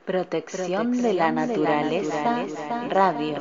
Protección de la naturaleza, radio.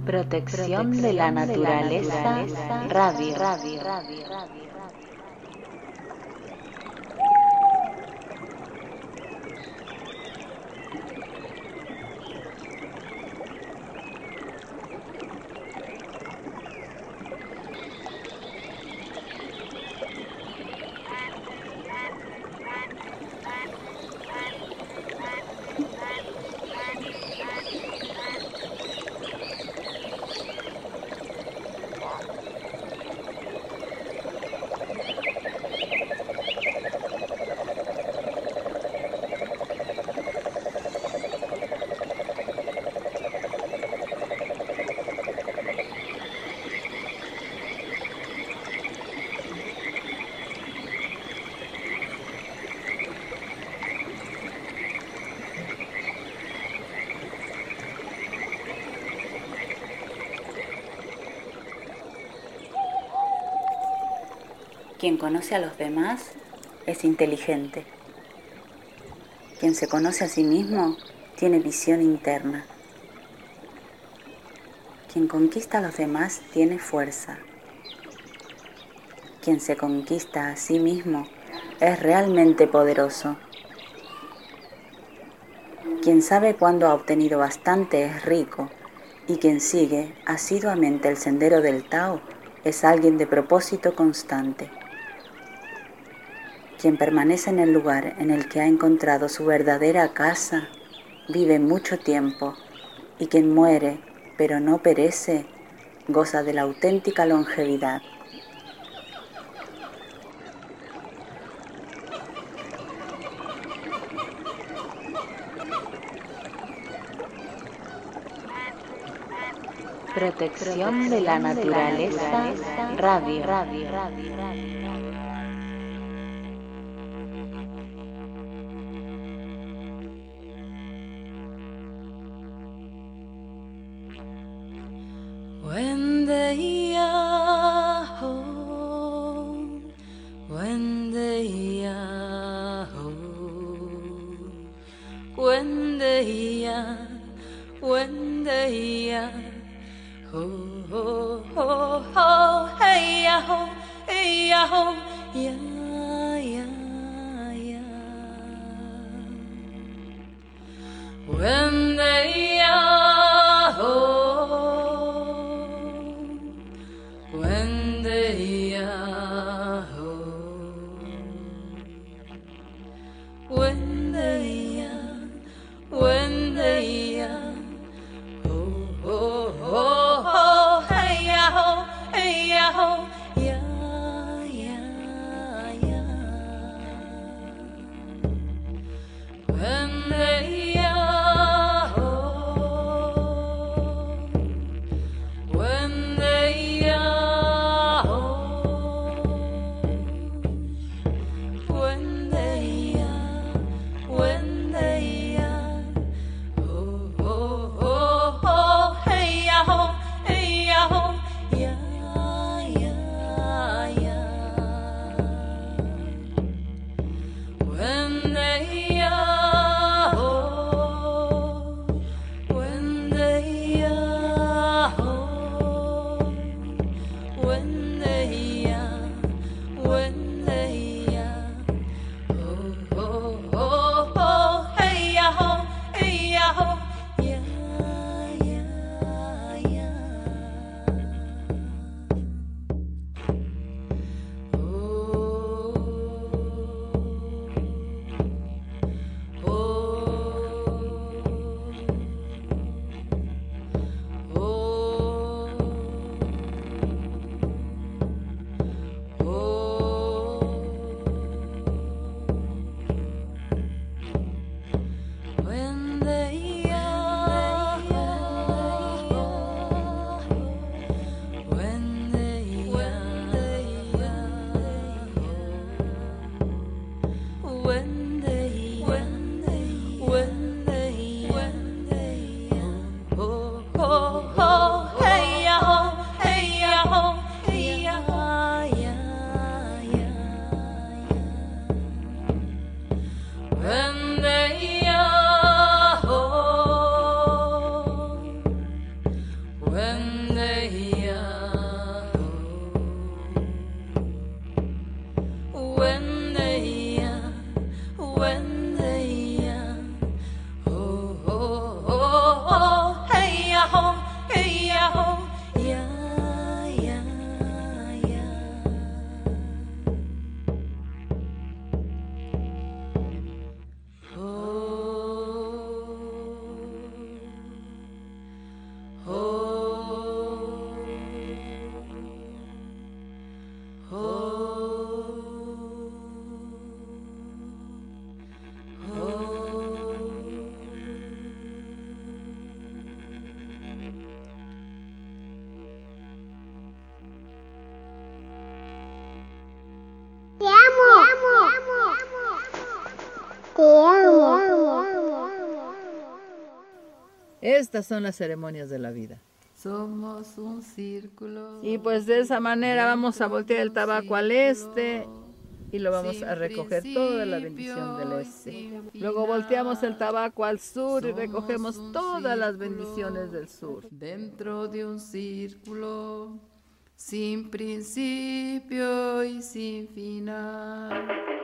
Protección de la naturaleza, radio. Quien conoce a los demás es inteligente. Quien se conoce a sí mismo tiene visión interna. Quien conquista a los demás tiene fuerza. Quien se conquista a sí mismo es realmente poderoso. Quien sabe cuándo ha obtenido bastante es rico, y quien sigue asiduamente el sendero del Tao es alguien de propósito constante. Quien permanece en el lugar en el que ha encontrado su verdadera casa, vive mucho tiempo, y quien muere, pero no perece, goza de la auténtica longevidad. Protección de la naturaleza, radio. Ho ho ho ho, hey ya ho, hey ya ho, ya ya ya. When they are home, when they are home, when they are, oh oh oh, hey ya ho, ya ya ya. When they are Estas son las ceremonias de la vida. Somos un círculo. Y pues de esa manera vamos a voltear el tabaco al este y lo vamos a recoger toda la bendición del este. Luego volteamos el tabaco al sur y recogemos todas las bendiciones del sur. Dentro de un círculo, sin principio y sin final.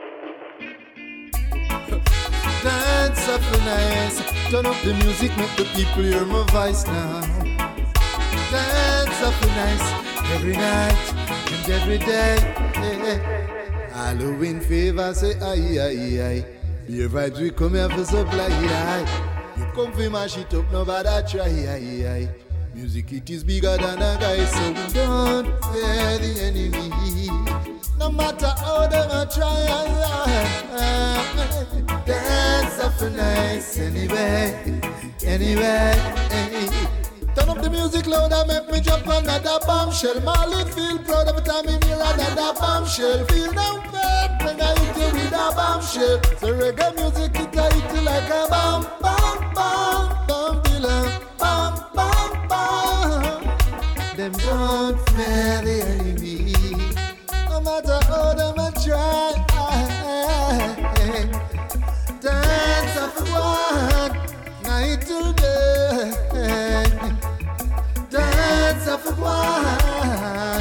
Dance up the nice, turn up the music, make the people hear my voice now. Dance up the nice, every night and every day. Halloween fever say aye aye aye. Beer vibes we come here for supply aye. You come for mash it up, nobody try aye aye. Music it is bigger than a guy, so we don't fear the enemy. No matter how them a try, dance up for nice anyway, anyway. Turn up the music louder, make me jump another bombshell. Molly feel proud every time you hear another bombshell. Feel no pain when I hit you with a bombshell. So reggae music it a hit you like a bomb, bomb, bomb, bomb, bomb, bomb, bomb. Them don't fear the enemy. No matter how them a try, dance of one night till day. Dance of one,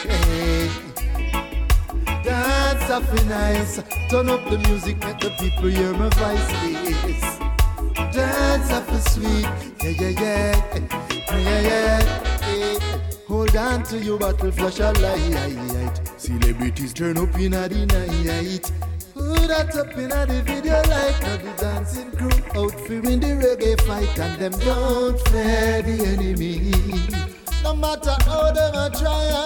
dance of nice. Turn up the music, make the people hear my voice. Dance of sweet, yeah, yeah, yeah, yeah, yeah. Hold on to your bottle, flash a light. Celebrities turn up in the night. Who that up in the video like now the dancing crew out for win the reggae fight, and them don't fear the enemy. No matter how them a try,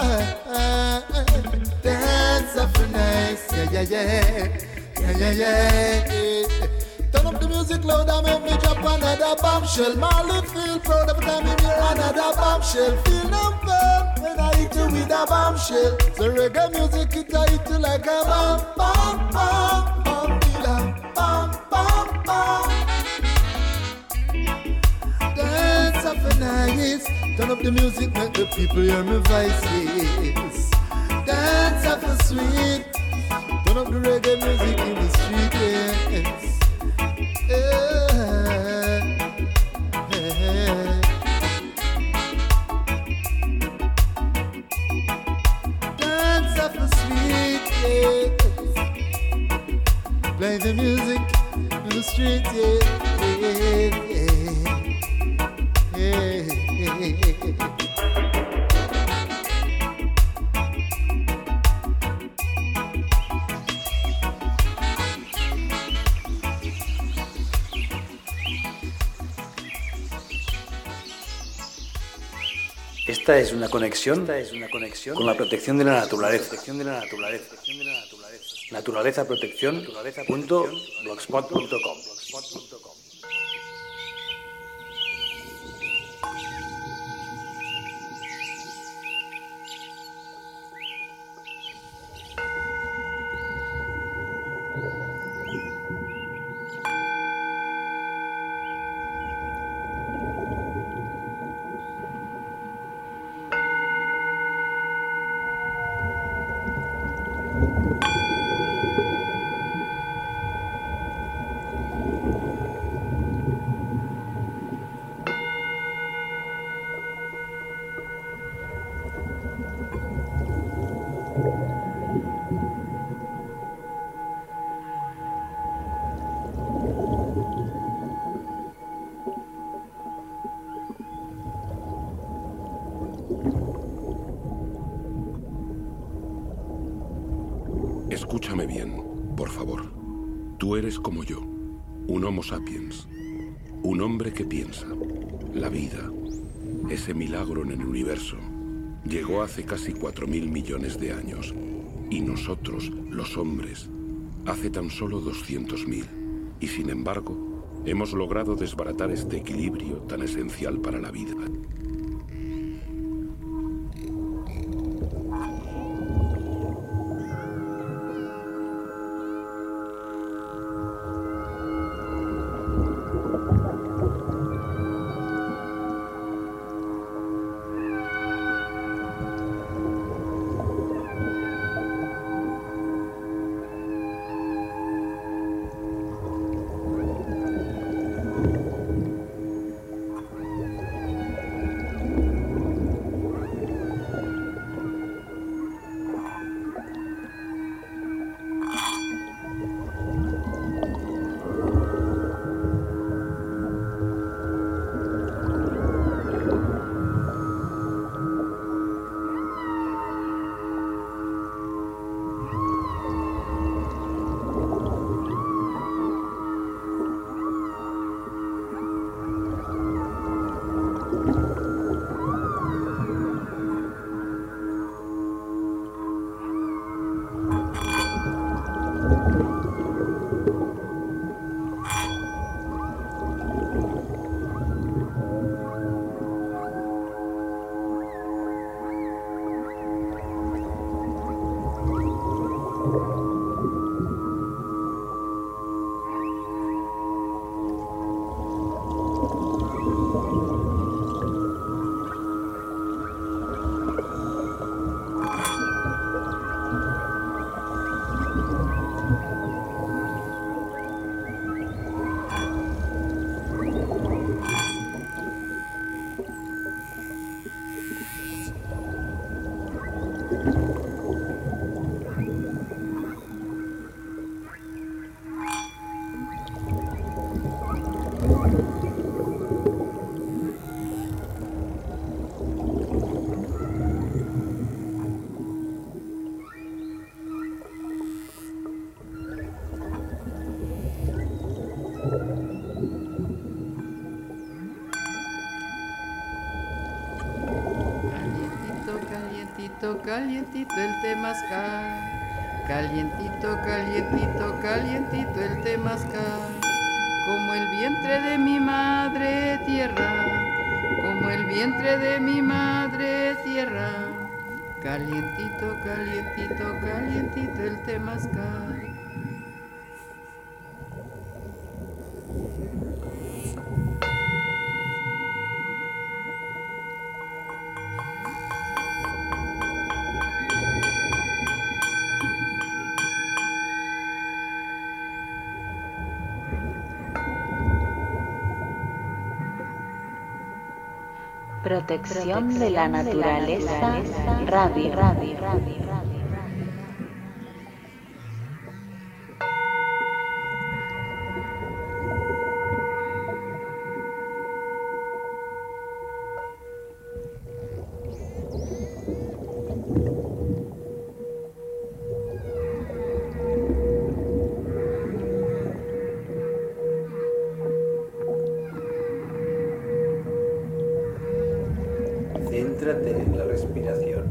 dance up nice, yeah, yeah, yeah, yeah, yeah, yeah. Turn up the music louder, make me drop another bombshell. Marley feel proud every time you hear another bombshell. Feel no pain when I hit you with a bombshell. So reggae music it a hit you like a bomb, bomb, bomb, bomb, bomb, bomb, bomb. Dance up and nice. Turn up the music, make the people hear my voices. Dance up and sweet. Turn up the reggae music in the street, yes. Dance up a sweet, yes. Play the music in the street, Esta es una conexión con la protección de la naturaleza. Naturalezaprotección.blogspot.com. Escúchame bien, por favor. Tú eres como yo, un Homo sapiens, un hombre que piensa. La vida, ese milagro en el universo, llegó hace casi 4.000 millones de años. Y nosotros, los hombres, hace tan solo 200.000. Y sin embargo, hemos logrado desbaratar este equilibrio tan esencial para la vida. Calientito, calientito el temazcal. Calientito, calientito, calientito el temazcal. Como el vientre de mi madre tierra, como el vientre de mi madre tierra. Calientito, calientito, calientito el temazcal. Protección de la naturaleza, radio. Céntrate en la respiración.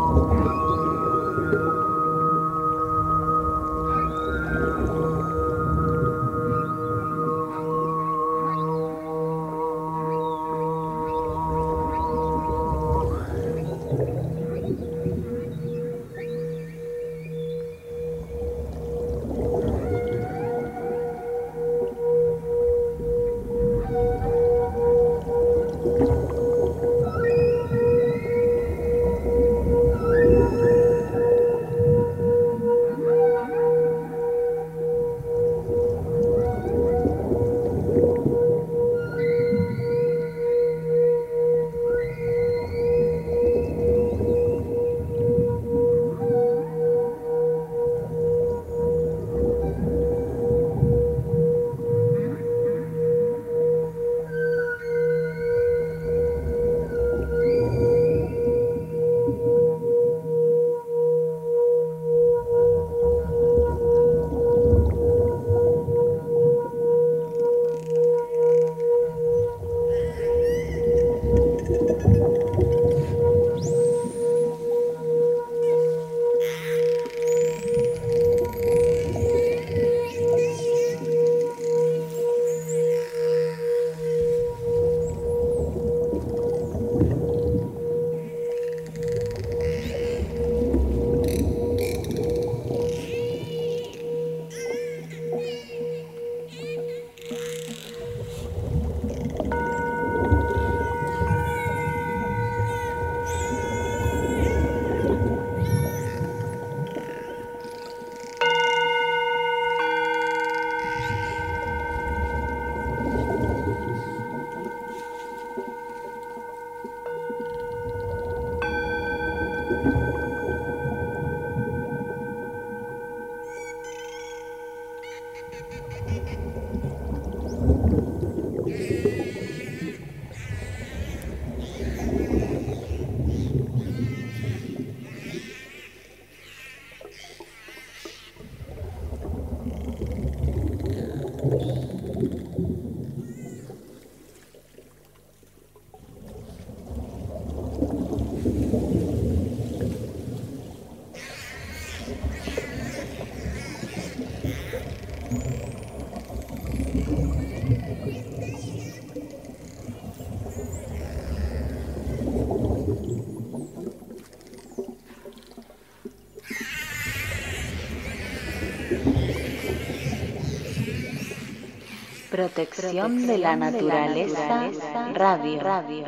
Protección de la naturaleza, radio.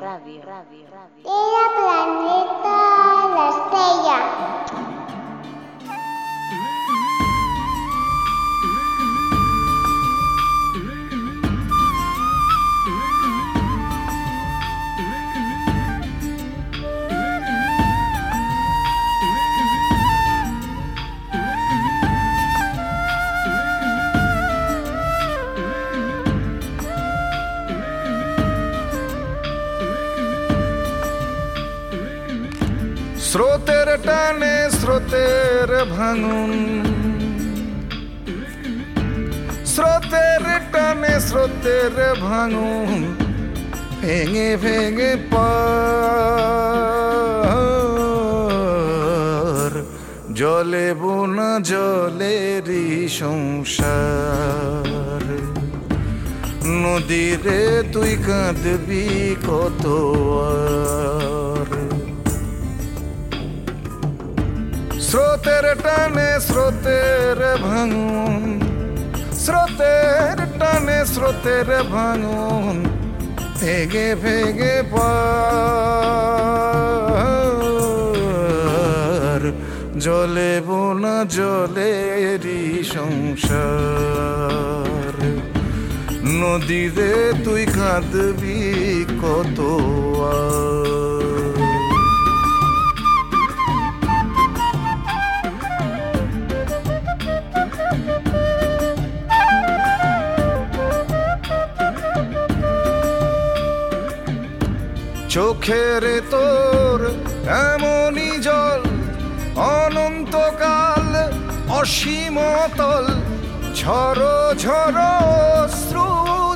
Tierra, planeta, la estrella. স্রোতের টানে স্রোতের ভাঙন, স্রোতের টানে স্রোতের ভাঙন, ভেঙে ভেঙে পার জলে বোনা জলেরই সংসার। নদীরে তুই কাঁদবি কত আর। স্রোতের টানে স্রোতের ভাঙন, স্রোতের টানে স্রোতের ভাঙন, ভেঙে ভেঙে পার জলে বোনা জলেরই সংসার। নদীরে তুই কাঁদবি কত আর। চোখের তোর এমনই জল, অনন্তকাল অসীমতল, ঝড়ো ঝড়ো অশ্রু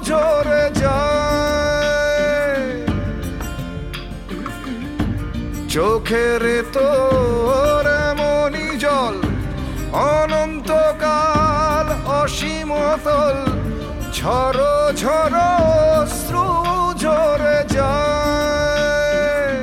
ঝরে যায়। চোখের তোর এমনই জল অনন্তকাল অসীমতল ঝরো ঝরো অশ্রু ঝরে যায়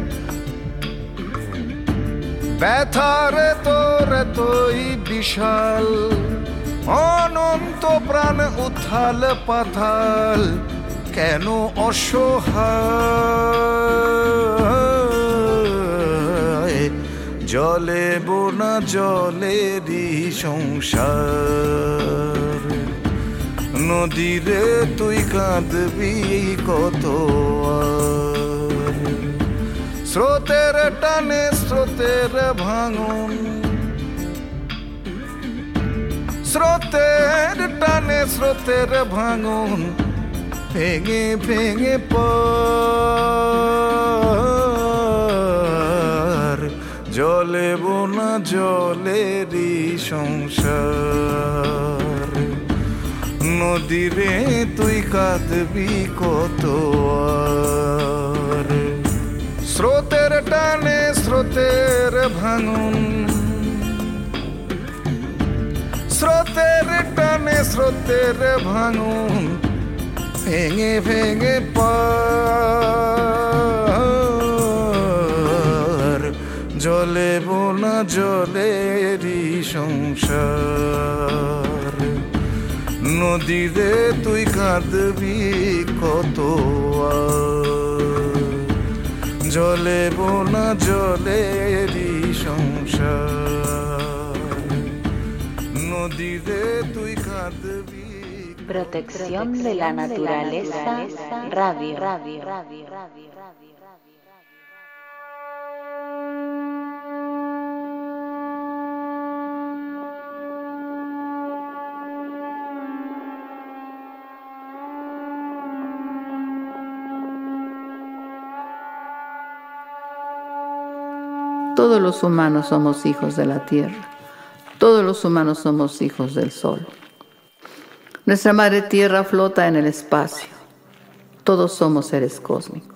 ব্যথার তোর তুই বিশাল অনন্ত প্রাণ উথাল পাথাল কেন অসহায় জলে বোনা জলেরই সংসার নদীরে তুই কাঁদবি কত স্রোতের টানে স্রোতের ভাঙন স্রোতের টানে স্রোতের ভাঙন ভেঙে ভেঙে পার জলে বোনা জলেরই সংসার নদীরে তুই কাঁদবি কত স্রোতের টানে স্রোতের ভাঙন স্রোতের টানে স্রোতের ভাঙন ভেঙে ভেঙে পার জলে বোনা জলেরই সংসার নদীরে তুই কাঁদবি কত জলে বোনা জলেরই সংসার নদীরে তুই কাঁদবি Protección de la naturaleza, radio. Todos los humanos somos hijos de la tierra. Todos los humanos somos hijos del sol. Nuestra madre tierra flota en el espacio. Todos somos seres cósmicos.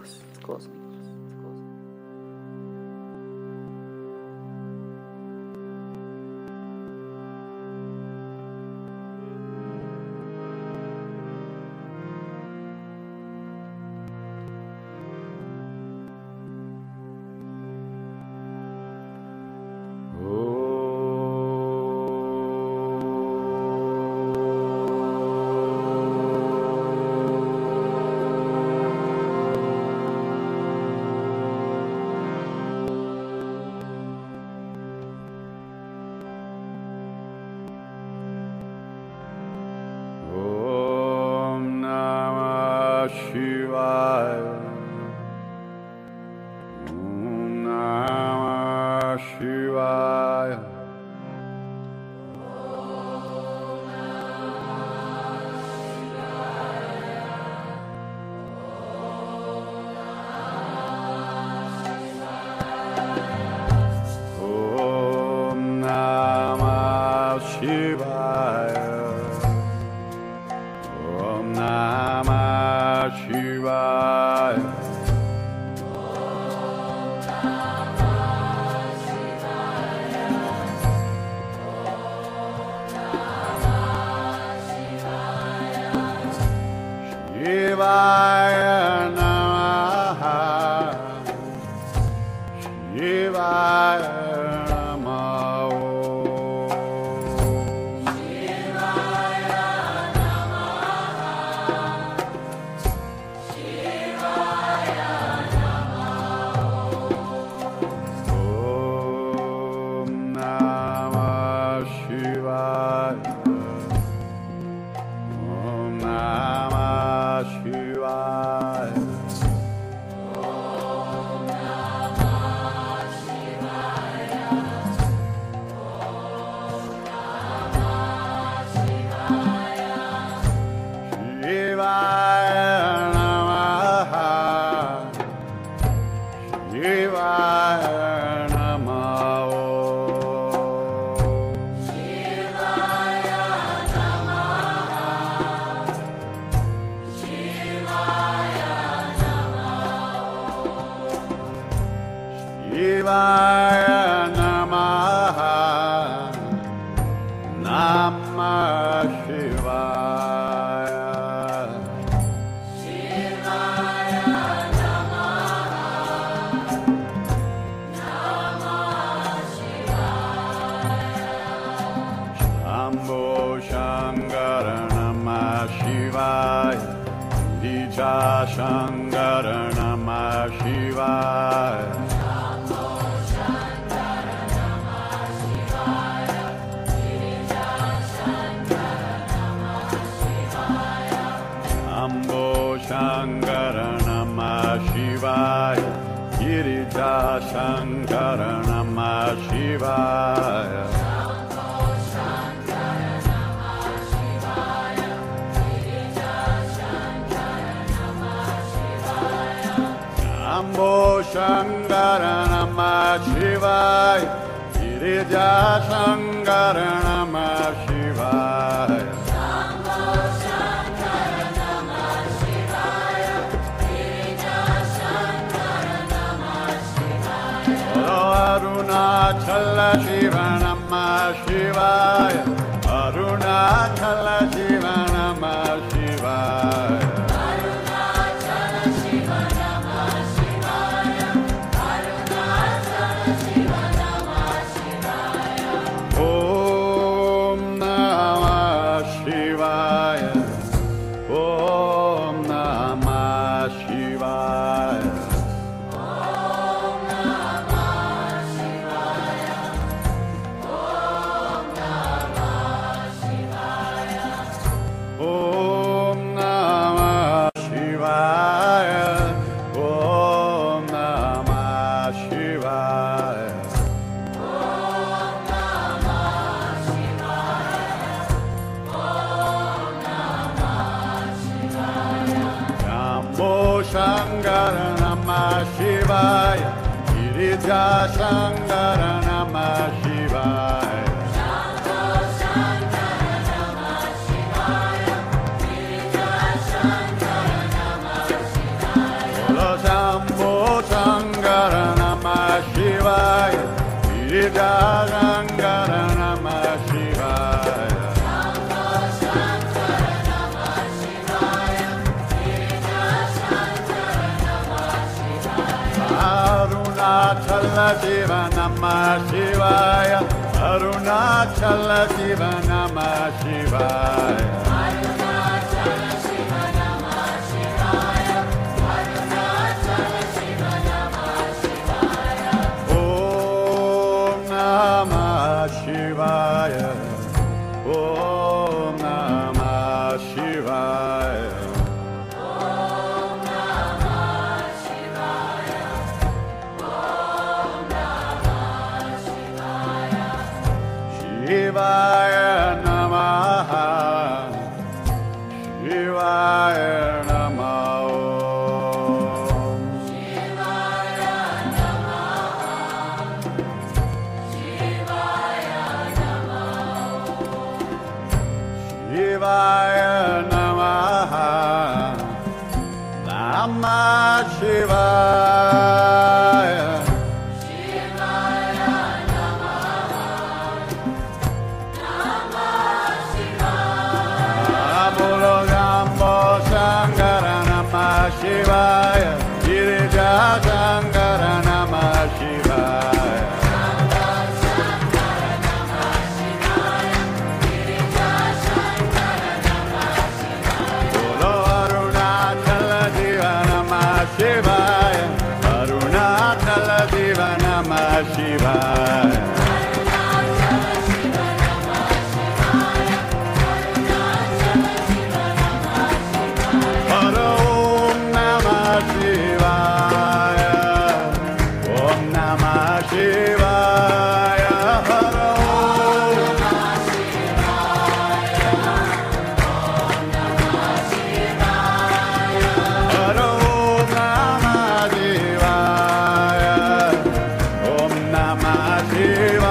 Shivaya Namaha, Namah Shivaya. Shivaya Namaha, Namah Shivaya. Shambho Shankara Namah Shivaya, Dija Shankara Namah Shivaya. Shambho Shankara Namah Shivaya, Girija Shankara Namah Shivaya. Shambho Shankara Namah Shivaya, Girija Shankara Namah Shivaya. Arunachala Shiva Namah Shivaya, Arunachala Shiva Namah Shivaya. Arunachala Shiva Namah Shivaya, Arunachala Shiva Namah Shivaya. Om Namah Shivaya, Om Namah Shivaya. Shankara Namah Shivaya, Girija Shankara Namah Shivaya. Shambho Shankara Namah Shivaya, Girija Shankara Namah Shivaya. Shambho Shankara Namah Shivaya, Girija Shankara Namah Shivaya. Arunachala Shiva Namah Shivaya, Arunachala Shiva Namah Shivaya. Arunachala Shiva Namah Shivaya, Arunachala Shiva Namah Shivaya. Om Namah Shivaya, Om Namah Shivaya. Shivaya Namaha, Shivaya Namaha. Shivaya Namaha, Shivaya Namaha. Shivaya Namaha, Namah Shivaya. Shivaya, Girija Shankara Namah Shivaya. Shankara Namah Shivaya, Girija Shankara Namah Shivaya. Bolo Arunachala Shiva Namah Shivaya, Arunachala Shiva Namah Shivaya. Namah Shivaya.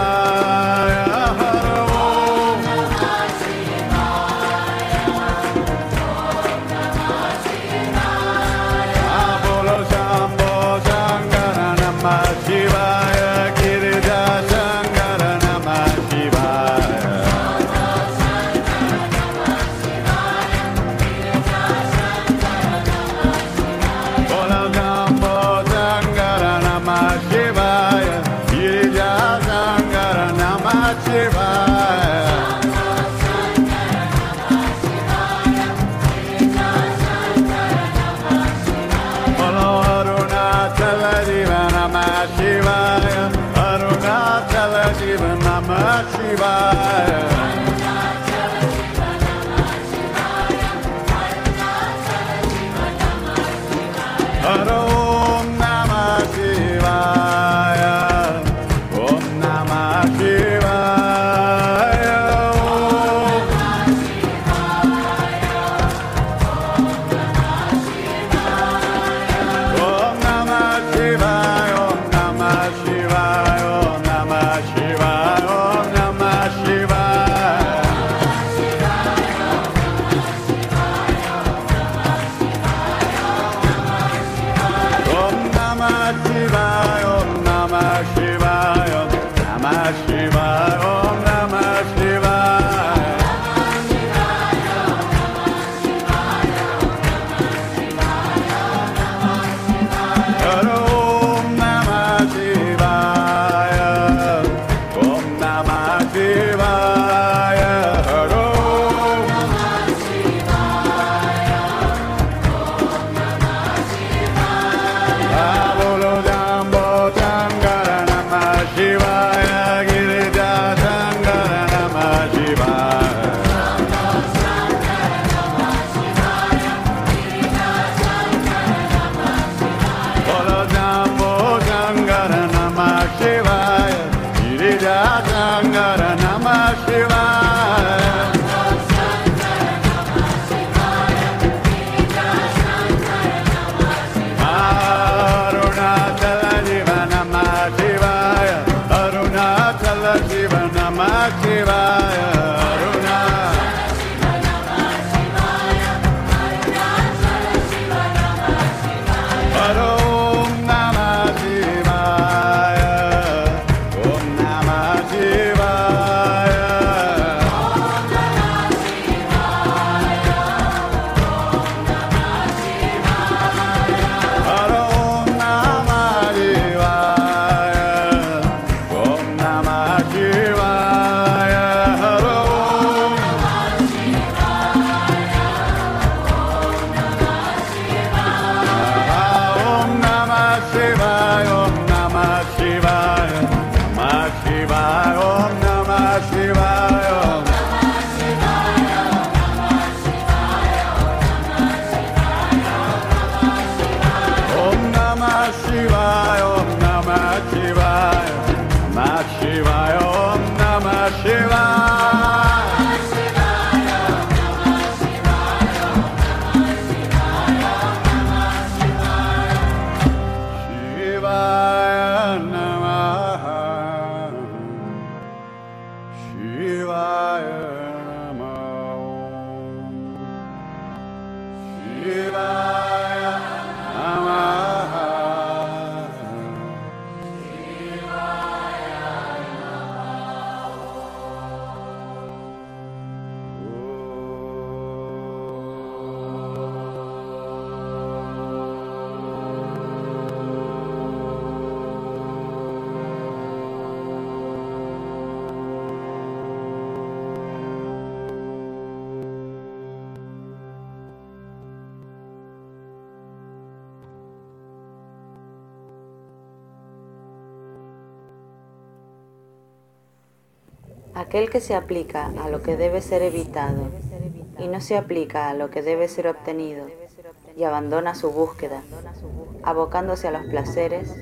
Aquel que se aplica a lo que debe ser evitado y no se aplica a lo que debe ser obtenido y abandona su búsqueda, abocándose a los placeres,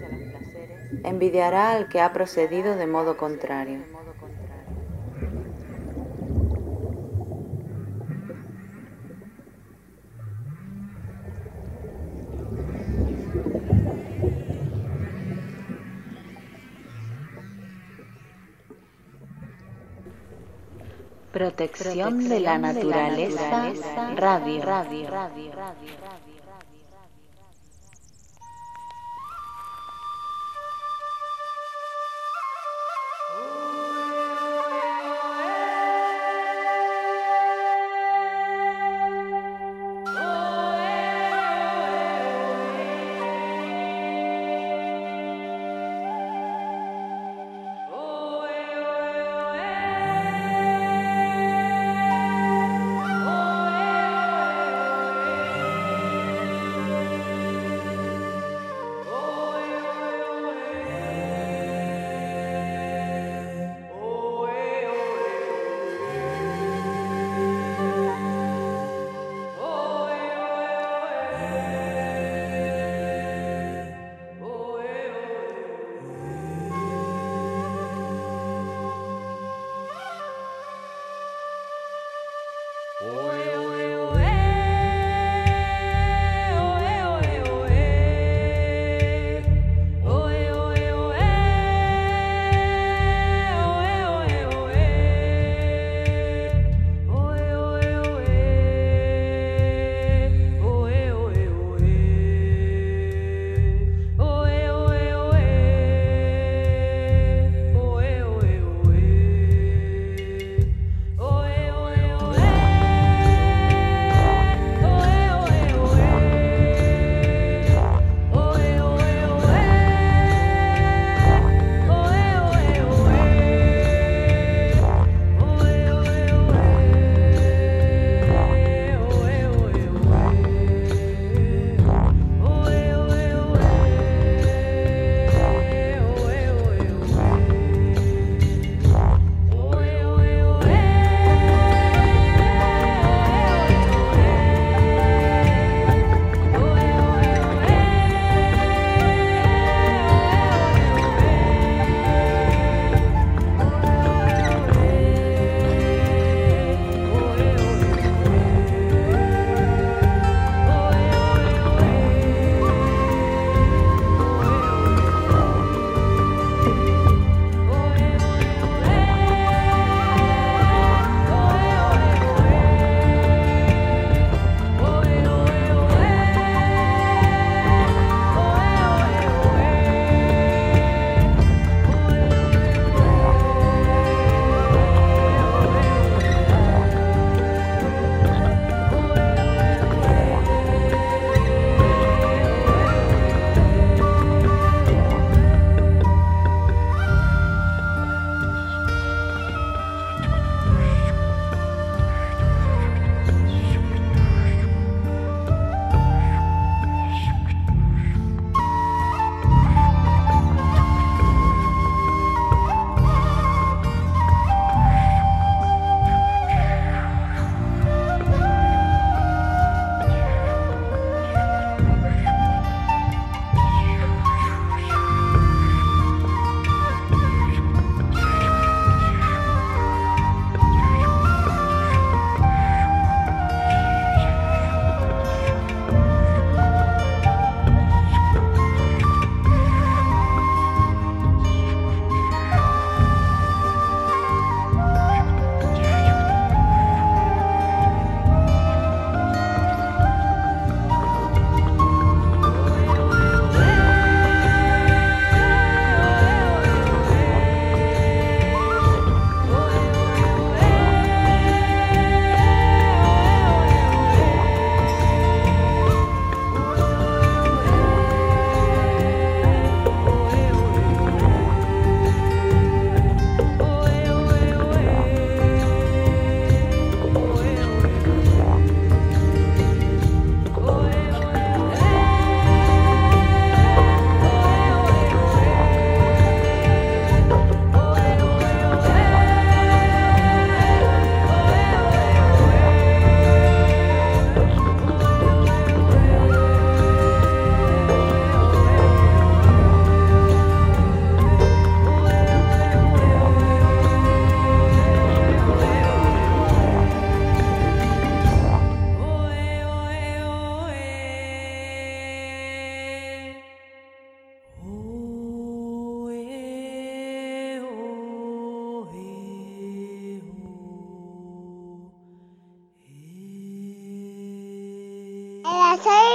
envidiará al que ha procedido de modo contrario. Protección de la naturaleza, radio.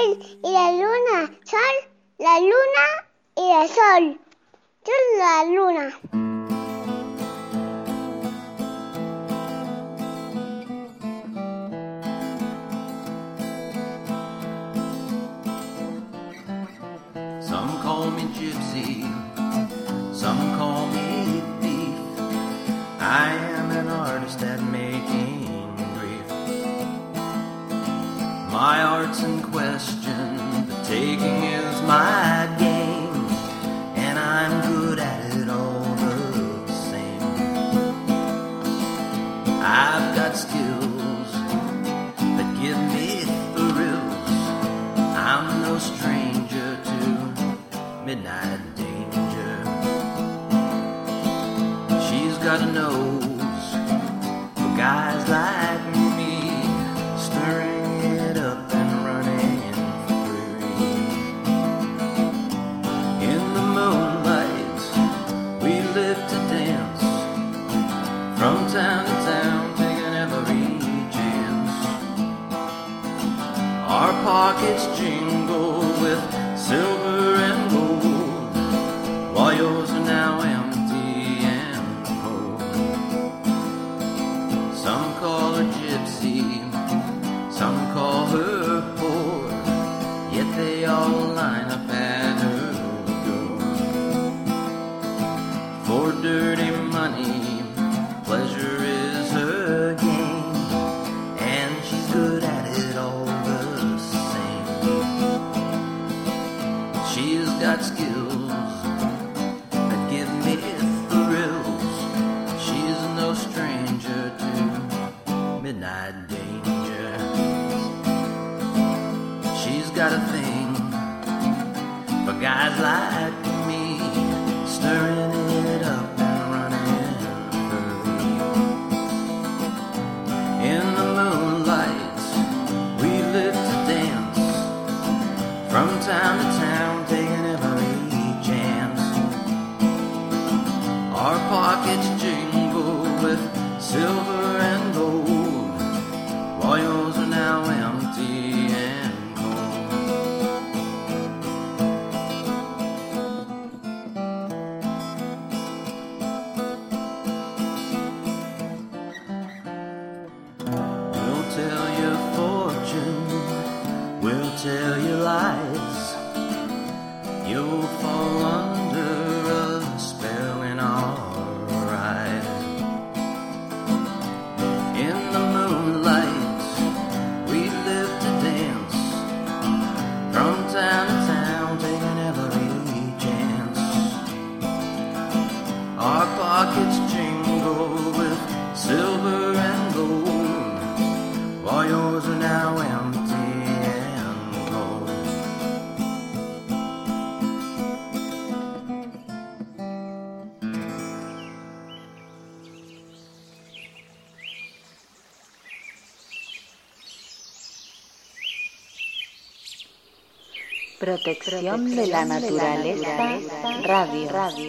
él y la luna, sol, la luna y el sol. Yo la luna. Some call me gypsy, some call me thief. I am an artist at making grief. My art's in question, the taking is my game, and I'm good at it all the same. I've got skills that give me thrills. I'm no stranger to midnight danger. She's got a nose for guys like me, stirring it up and running free. In the moonlight, we live to dance, from town to town, taking every chance. Our pockets jingle with silver and gold, while yours are now empty and cold. Some call her gypsy, some call her poor, yet they all line up at her door. For dirty money, pleasure is her game, and she's good at it all the same. She's got skills that give me thrills. She's no stranger to midnight danger. She's got a thing for guys like me, stirring it up and running free. In the moonlight, we live to dance, from town to town, taking every chance. Our pockets jingle with silver and gold, while yours are now empty and cold. We'll tell your fortune, we'll tell your lies. You'll fall under a spell in our eyes. In the moonlight, we live to dance, from town to town, taking every chance. Our pockets jingle with silver and gold, while yours are now empty and cold. Protección de la naturaleza, radio.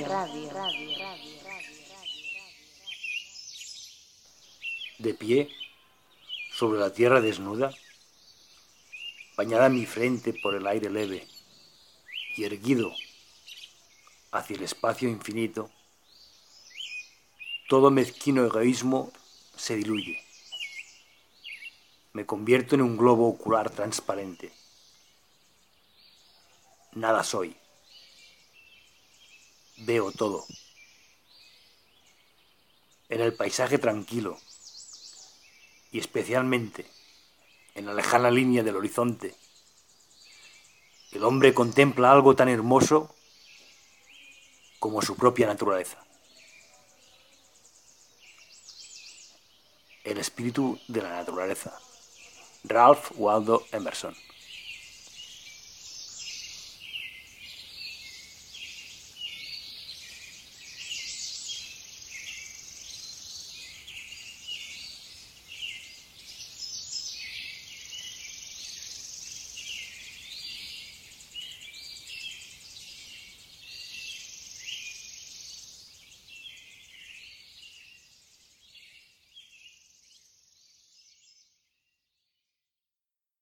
De pie, sobre la tierra desnuda, bañada mi frente por el aire leve y erguido hacia el espacio infinito, todo mezquino egoísmo se diluye. Me convierto en un globo ocular transparente. Nada soy. Veo todo. En el paisaje tranquilo y especialmente en la lejana línea del horizonte, el hombre contempla algo tan hermoso como su propia naturaleza. El espíritu de la naturaleza. Ralph Waldo Emerson.